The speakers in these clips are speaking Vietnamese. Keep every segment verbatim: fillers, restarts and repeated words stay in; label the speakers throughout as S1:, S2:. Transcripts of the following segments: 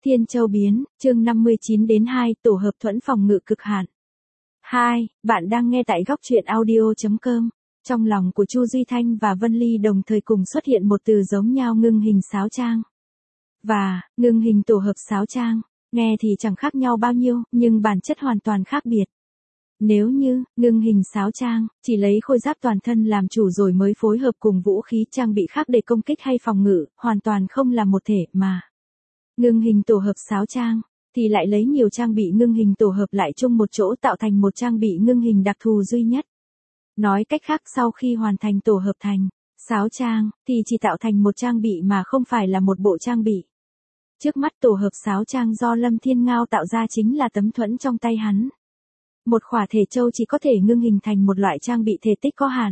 S1: Thiên Châu biến, chương năm mươi chín đến hai, tổ hợp thuẫn phòng ngự cực hạn. hai, bạn đang nghe tại góc truyện audio chấm com. Trong lòng của Chu Duy Thanh và Vân Ly đồng thời cùng xuất hiện một từ giống nhau ngưng hình sáo trang. Và, ngưng hình tổ hợp sáo trang, nghe thì chẳng khác nhau bao nhiêu, nhưng bản chất hoàn toàn khác biệt. Nếu như, ngưng hình sáo trang, chỉ lấy khôi giáp toàn thân làm chủ rồi mới phối hợp cùng vũ khí trang bị khác để công kích hay phòng ngự, hoàn toàn không là một thể mà. Ngưng hình tổ hợp sáo trang, thì lại lấy nhiều trang bị ngưng hình tổ hợp lại chung một chỗ tạo thành một trang bị ngưng hình đặc thù duy nhất. Nói cách khác, sau khi hoàn thành tổ hợp thành sáo trang, thì chỉ tạo thành một trang bị mà không phải là một bộ trang bị. Trước mắt tổ hợp sáo trang do Lâm Thiên Ngao tạo ra chính là tấm thuẫn trong tay hắn. Một khỏa thể châu chỉ có thể ngưng hình thành một loại trang bị thể tích có hạn.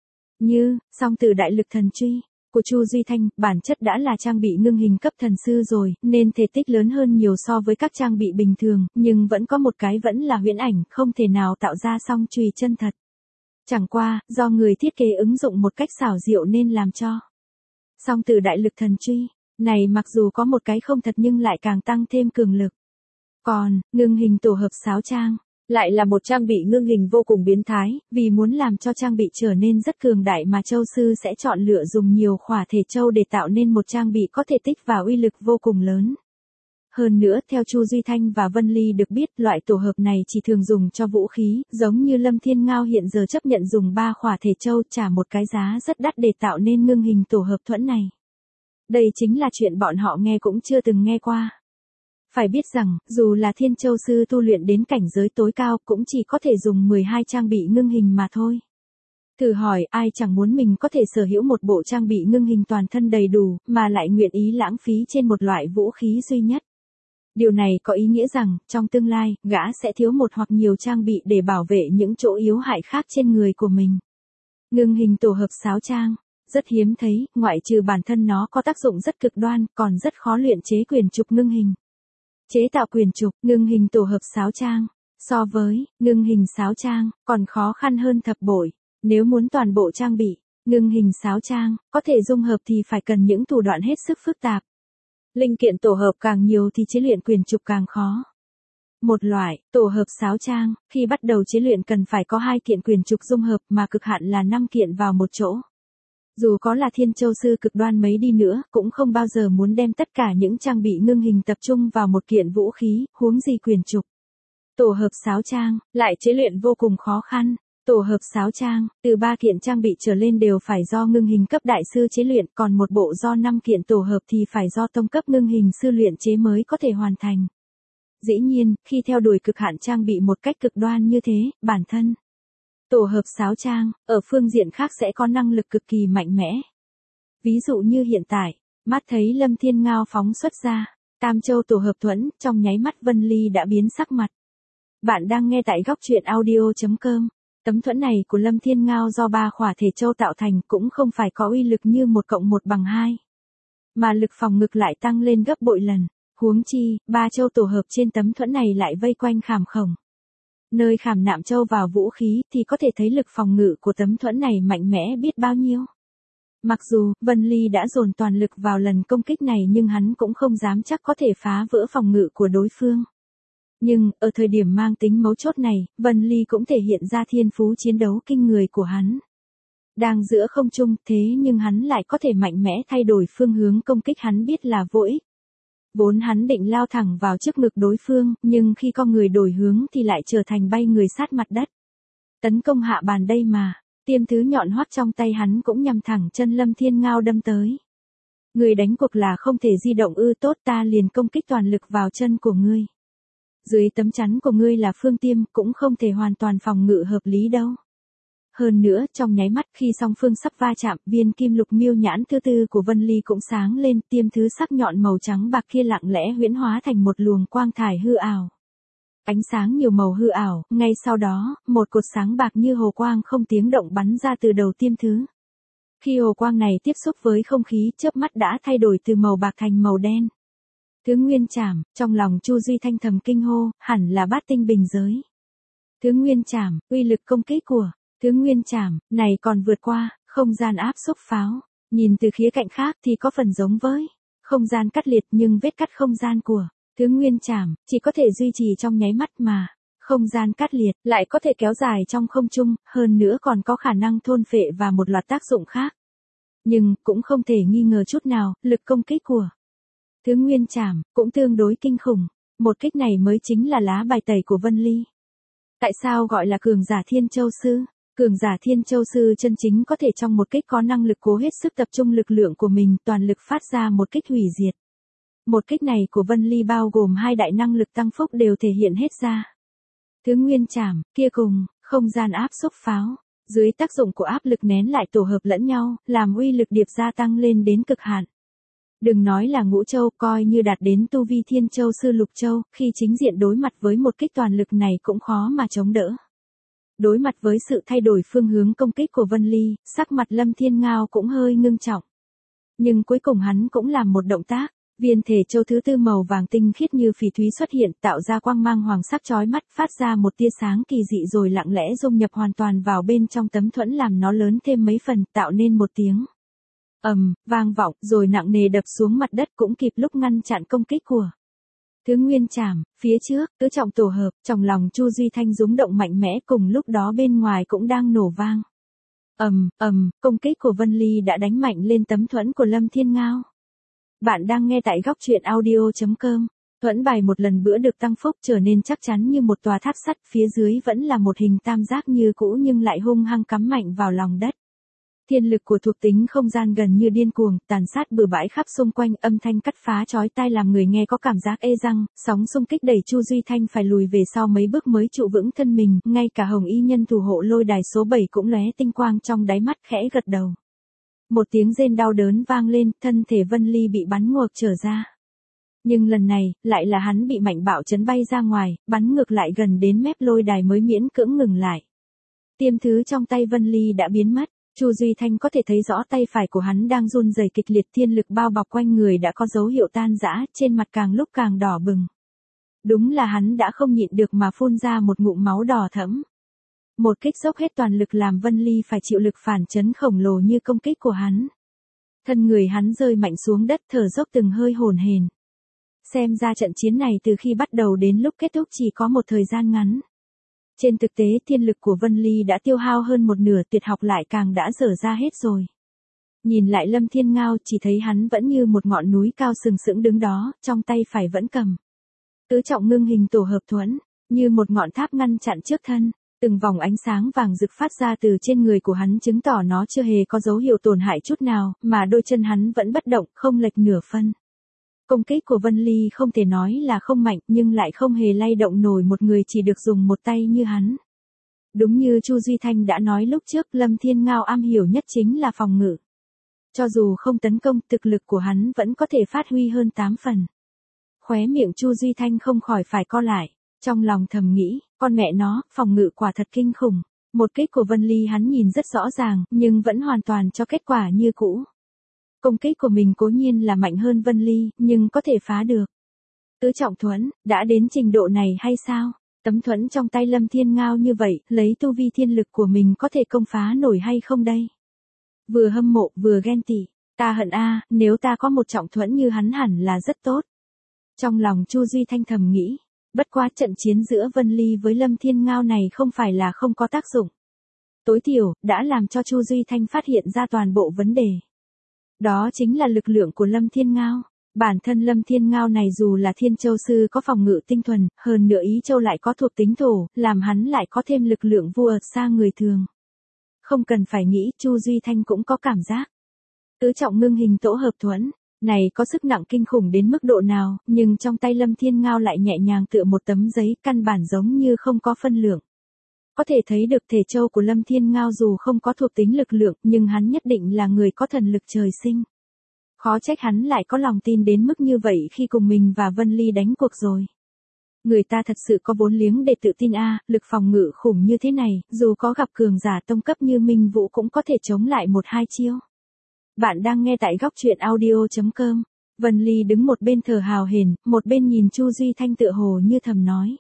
S1: Như, song từ đại lực thần truy của Chu Duy Thanh, bản chất đã là trang bị ngưng hình cấp thần sư rồi, nên thể tích lớn hơn nhiều so với các trang bị bình thường, nhưng vẫn có một cái vẫn là huyễn ảnh, không thể nào tạo ra song chùy chân thật. Chẳng qua, do người thiết kế ứng dụng một cách xảo diệu nên làm cho. Song từ đại lực thần truy này mặc dù có một cái không thật nhưng lại càng tăng thêm cường lực. Còn, ngưng hình tổ hợp sáo trang lại là một trang bị ngưng hình vô cùng biến thái, vì muốn làm cho trang bị trở nên rất cường đại mà châu sư sẽ chọn lựa dùng nhiều khỏa thể châu để tạo nên một trang bị có thể tích và uy lực vô cùng lớn. Hơn nữa, theo Chu Duy Thanh và Vân Ly được biết, loại tổ hợp này chỉ thường dùng cho vũ khí, giống như Lâm Thiên Ngao hiện giờ chấp nhận dùng ba khỏa thể châu trả một cái giá rất đắt để tạo nên ngưng hình tổ hợp thuẫn này. Đây chính là chuyện bọn họ nghe cũng chưa từng nghe qua. Phải biết rằng, dù là Thiên Châu sư tu luyện đến cảnh giới tối cao cũng chỉ có thể dùng mười hai trang bị ngưng hình mà thôi. Thử hỏi ai chẳng muốn mình có thể sở hữu một bộ trang bị ngưng hình toàn thân đầy đủ, mà lại nguyện ý lãng phí trên một loại vũ khí duy nhất. Điều này có ý nghĩa rằng, trong tương lai, gã sẽ thiếu một hoặc nhiều trang bị để bảo vệ những chỗ yếu hại khác trên người của mình. Ngưng hình tổ hợp sáo trang rất hiếm thấy, ngoại trừ bản thân nó có tác dụng rất cực đoan, còn rất khó luyện chế quyền trục ngưng hình. Chế tạo quyền trục, ngưng hình tổ hợp sáo trang, so với ngưng hình sáo trang, còn khó khăn hơn thập bội. Nếu muốn toàn bộ trang bị ngưng hình sáo trang, có thể dung hợp thì phải cần những thủ đoạn hết sức phức tạp. Linh kiện tổ hợp càng nhiều thì chế luyện quyền trục càng khó. Một loại, tổ hợp sáo trang, khi bắt đầu chế luyện cần phải có hai kiện quyền trục dung hợp mà cực hạn là năm kiện vào một chỗ. Dù có là Thiên Châu sư cực đoan mấy đi nữa, cũng không bao giờ muốn đem tất cả những trang bị ngưng hình tập trung vào một kiện vũ khí, huống gì quyền trục. Tổ hợp sáo trang, lại chế luyện vô cùng khó khăn. Tổ hợp sáo trang, từ ba kiện trang bị trở lên đều phải do ngưng hình cấp đại sư chế luyện, còn một bộ do năm kiện tổ hợp thì phải do tông cấp ngưng hình sư luyện chế mới có thể hoàn thành. Dĩ nhiên, khi theo đuổi cực hạn trang bị một cách cực đoan như thế, bản thân tổ hợp sáo trang, ở phương diện khác sẽ có năng lực cực kỳ mạnh mẽ. Ví dụ như hiện tại, mắt thấy Lâm Thiên Ngao phóng xuất ra Tam Châu tổ hợp thuẫn, trong nháy mắt Vân Ly đã biến sắc mặt. Bạn đang nghe tại góc truyện audio chấm com. Tấm thuẫn này của Lâm Thiên Ngao do ba khỏa thể châu tạo thành cũng không phải có uy lực như một cộng một bằng hai. Mà lực phòng ngự lại tăng lên gấp bội lần. Huống chi, ba châu tổ hợp trên tấm thuẫn này lại vây quanh khảm khổng. Nơi khảm nạm châu vào vũ khí thì có thể thấy lực phòng ngự của tấm thuẫn này mạnh mẽ biết bao nhiêu. Mặc dù, Vân Ly đã dồn toàn lực vào lần công kích này nhưng hắn cũng không dám chắc có thể phá vỡ phòng ngự của đối phương. Nhưng, ở thời điểm mang tính mấu chốt này, Vân Ly cũng thể hiện ra thiên phú chiến đấu kinh người của hắn. Đang giữa không trung thế nhưng hắn lại có thể mạnh mẽ thay đổi phương hướng công kích hắn biết là vô ích. Vốn hắn định lao thẳng vào trước ngực đối phương, nhưng khi con người đổi hướng thì lại trở thành bay người sát mặt đất. Tấn công hạ bàn đây mà, tiêm thứ nhọn hoắt trong tay hắn cũng nhằm thẳng chân Lâm Thiên Ngao đâm tới. Người đánh cuộc là không thể di động ư, tốt, ta liền công kích toàn lực vào chân của ngươi. Dưới tấm chắn của ngươi là phương tiêm, cũng không thể hoàn toàn phòng ngự hợp lý đâu. Hơn nữa, trong nháy mắt khi song phương sắp va chạm, viên kim lục miêu nhãn thứ tư của Vân Ly cũng sáng lên, tiêm thứ sắc nhọn màu trắng bạc kia lặng lẽ huyễn hóa thành một luồng quang thải hư ảo. Ánh sáng nhiều màu hư ảo, ngay sau đó, một cột sáng bạc như hồ quang không tiếng động bắn ra từ đầu tiêm thứ. Khi hồ quang này tiếp xúc với không khí, chớp mắt đã thay đổi từ màu bạc thành màu đen. Thứ nguyên trảm, trong lòng Chu Duy Thanh thầm kinh hô, hẳn là bát tinh bình giới. Thứ nguyên trảm, uy lực công kích của thứ nguyên trảm này còn vượt qua không gian áp xúc pháo. Nhìn từ khía cạnh khác thì có phần giống với không gian cắt liệt, nhưng vết cắt không gian của Thứ nguyên trảm, chỉ có thể duy trì trong nháy mắt mà. Không gian cắt liệt, lại có thể kéo dài trong không trung, hơn nữa còn có khả năng thôn phệ và một loạt tác dụng khác. Nhưng, cũng không thể nghi ngờ chút nào, lực công kích của Thứ nguyên trảm, cũng tương đối kinh khủng. Một kích này mới chính là lá bài tẩy của Vân Ly. Tại sao gọi là cường giả Thiên Châu Sư? Cường giả Thiên Châu Sư chân chính có thể trong một kích có năng lực cố hết sức tập trung lực lượng của mình toàn lực phát ra một kích hủy diệt. Một kích này của Vân Ly bao gồm hai đại năng lực tăng phúc đều thể hiện hết ra. Thứ nguyên trảm, kia cùng, không gian áp xúc pháo. Dưới tác dụng của áp lực nén lại tổ hợp lẫn nhau, làm uy lực điệp gia tăng lên đến cực hạn. Đừng nói là Ngũ Châu, coi như đạt đến tu vi Thiên Châu Sư Lục Châu, khi chính diện đối mặt với một kích toàn lực này cũng khó mà chống đỡ. Đối mặt với sự thay đổi phương hướng công kích của Vân Ly, sắc mặt Lâm Thiên Ngao cũng hơi ngưng trọng. Nhưng cuối cùng hắn cũng làm một động tác, viên thể châu thứ tư màu vàng tinh khiết như phỉ thúy xuất hiện, tạo ra quang mang hoàng sắc chói mắt, phát ra một tia sáng kỳ dị rồi lặng lẽ dung nhập hoàn toàn vào bên trong tấm thuẫn làm nó lớn thêm mấy phần, tạo nên một tiếng ầm vang vọng, rồi nặng nề đập xuống mặt đất cũng kịp lúc ngăn chặn công kích của Thứ nguyên trảm. Phía trước, tứ trọng tổ hợp, trong lòng Chu Duy Thanh rúng động mạnh mẽ, cùng lúc đó bên ngoài cũng đang nổ vang. Ầm ầm, công kích của Vân Ly đã đánh mạnh lên tấm thuẫn của Lâm Thiên Ngao. Bạn đang nghe tại góc truyện audio chấm com. Thuẫn bài một lần bữa được tăng phúc trở nên chắc chắn như một tòa tháp sắt, phía dưới vẫn là một hình tam giác như cũ nhưng lại hung hăng cắm mạnh vào lòng đất. Thiên lực của thuộc tính không gian gần như điên cuồng, tàn sát bừa bãi khắp xung quanh, âm thanh cắt phá chói tai làm người nghe có cảm giác ê răng, sóng xung kích đẩy Chu Duy Thanh phải lùi về sau mấy bước mới trụ vững thân mình, ngay cả Hồng Y nhân thủ hộ lôi đài số bảy cũng lóe tinh quang trong đáy mắt, khẽ gật đầu. Một tiếng rên đau đớn vang lên, thân thể Vân Ly bị bắn ngược trở ra. Nhưng lần này, lại là hắn bị mạnh bạo chấn bay ra ngoài, bắn ngược lại gần đến mép lôi đài mới miễn cưỡng ngừng lại. Tiêm thứ trong tay Vân Ly đã biến mất. Chu Duy Thanh có thể thấy rõ tay phải của hắn đang run rẩy kịch liệt, thiên lực bao bọc quanh người đã có dấu hiệu tan rã, trên mặt càng lúc càng đỏ bừng. Đúng là hắn đã không nhịn được mà phun ra một ngụm máu đỏ thẫm. Một kích dốc hết toàn lực làm Vân Ly phải chịu lực phản chấn khổng lồ như công kích của hắn. Thân người hắn rơi mạnh xuống đất, thở dốc từng hơi hổn hển. Xem ra trận chiến này từ khi bắt đầu đến lúc kết thúc chỉ có một thời gian ngắn. Trên thực tế thiên lực của Vân Ly đã tiêu hao hơn một nửa, tuyệt học lại càng đã dở ra hết rồi. Nhìn lại Lâm Thiên Ngao chỉ thấy hắn vẫn như một ngọn núi cao sừng sững đứng đó, trong tay phải vẫn cầm tứ trọng ngưng hình tổ hợp thuẫn, như một ngọn tháp ngăn chặn trước thân. Từng vòng ánh sáng vàng rực phát ra từ trên người của hắn chứng tỏ nó chưa hề có dấu hiệu tổn hại chút nào, mà đôi chân hắn vẫn bất động, không lệch nửa phân. Công kích của Vân Ly không thể nói là không mạnh, nhưng lại không hề lay động nổi một người chỉ được dùng một tay như hắn. Đúng như Chu Duy Thanh đã nói lúc trước, Lâm Thiên Ngao am hiểu nhất chính là phòng ngự. Cho dù không tấn công, thực lực của hắn vẫn có thể phát huy hơn tám phần. Khóe miệng Chu Duy Thanh không khỏi phải co lại, trong lòng thầm nghĩ, con mẹ nó, phòng ngự quả thật kinh khủng. Một kích của Vân Ly hắn nhìn rất rõ ràng, nhưng vẫn hoàn toàn cho kết quả như cũ. Công kích của mình cố nhiên là mạnh hơn Vân Ly, nhưng có thể phá được. Tứ trọng thuẫn, đã đến trình độ này hay sao? Tấm thuẫn trong tay Lâm Thiên Ngao như vậy, lấy tu vi thiên lực của mình có thể công phá nổi hay không đây? Vừa hâm mộ, vừa ghen tị. Ta hận a, nếu ta có một trọng thuẫn như hắn hẳn là rất tốt. Trong lòng Chu Duy Thanh thầm nghĩ, bất quá trận chiến giữa Vân Ly với Lâm Thiên Ngao này không phải là không có tác dụng. Tối thiểu, đã làm cho Chu Duy Thanh phát hiện ra toàn bộ vấn đề. Đó chính là lực lượng của Lâm Thiên Ngao. Bản thân Lâm Thiên Ngao này dù là Thiên Châu Sư có phòng ngự tinh thuần, hơn nữa Ý Châu lại có thuộc tính thổ, làm hắn lại có thêm lực lượng vua xa người thường. Không cần phải nghĩ, Chu Duy Thanh cũng có cảm giác. Tứ trọng ngưng hình tổ hợp thuẫn, này có sức nặng kinh khủng đến mức độ nào, nhưng trong tay Lâm Thiên Ngao lại nhẹ nhàng tựa một tấm giấy, căn bản giống như không có phân lượng. Có thể thấy được thể châu của Lâm Thiên Ngao dù không có thuộc tính lực lượng, nhưng hắn nhất định là người có thần lực trời sinh. Khó trách hắn lại có lòng tin đến mức như vậy khi cùng mình và Vân Ly đánh cuộc rồi. Người ta thật sự có vốn liếng để tự tin a, lực phòng ngự khủng như thế này, dù có gặp cường giả tông cấp như Minh Vũ cũng có thể chống lại một hai chiêu. Bạn đang nghe tại góc truyện audio chấm com. Vân Ly đứng một bên thở hào hển, một bên nhìn Chu Duy Thanh tựa hồ như thầm nói.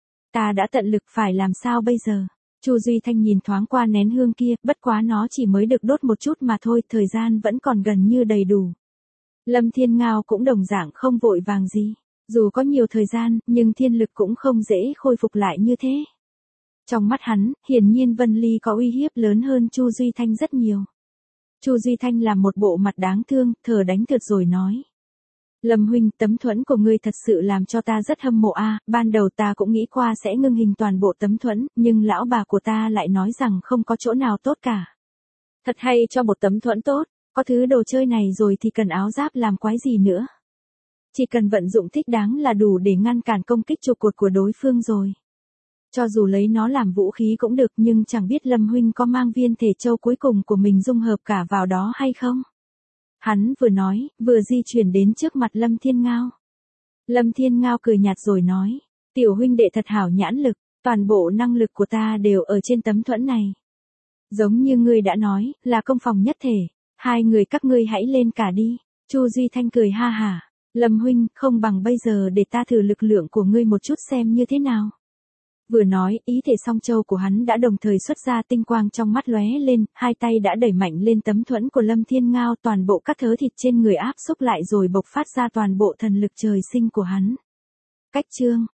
S1: Ta đã tận lực, phải làm sao bây giờ? Chu Duy Thanh nhìn thoáng qua nén hương kia, bất quá nó chỉ mới được đốt một chút mà thôi, thời gian vẫn còn gần như đầy đủ. Lâm Thiên Ngao cũng đồng dạng không vội vàng gì. Dù có nhiều thời gian, nhưng thiên lực cũng không dễ khôi phục lại như thế. Trong mắt hắn, hiển nhiên Vân Ly có uy hiếp lớn hơn Chu Duy Thanh rất nhiều. Chu Duy Thanh làm một bộ mặt đáng thương, thở đánh thượt rồi nói. Lâm huynh, tấm thuẫn của ngươi thật sự làm cho ta rất hâm mộ a. Ban đầu ta cũng nghĩ qua sẽ ngưng hình toàn bộ tấm thuẫn, nhưng lão bà của ta lại nói rằng không có chỗ nào tốt cả. Thật hay cho một tấm thuẫn tốt, có thứ đồ chơi này rồi thì cần áo giáp làm quái gì nữa. Chỉ cần vận dụng thích đáng là đủ để ngăn cản công kích trụ cột của đối phương rồi. Cho dù lấy nó làm vũ khí cũng được, nhưng chẳng biết Lâm huynh có mang viên thể châu cuối cùng của mình dung hợp cả vào đó hay không? Hắn vừa nói, vừa di chuyển đến trước mặt Lâm Thiên Ngao. Lâm Thiên Ngao cười nhạt rồi nói, tiểu huynh đệ thật hảo nhãn lực, toàn bộ năng lực của ta đều ở trên tấm thuẫn này. Giống như ngươi đã nói, là công phòng nhất thể, hai người các ngươi hãy lên cả đi. Chu Duy Thanh cười ha hả, Lâm huynh, không bằng bây giờ để ta thử lực lượng của ngươi một chút xem như thế nào. Vừa nói, ý thể song châu của hắn đã đồng thời xuất ra tinh quang trong mắt lóe lên, hai tay đã đẩy mạnh lên tấm thuẫn của Lâm Thiên Ngao, toàn bộ các thớ thịt trên người áp xúc lại rồi bộc phát ra toàn bộ thần lực trời sinh của hắn. Cách chương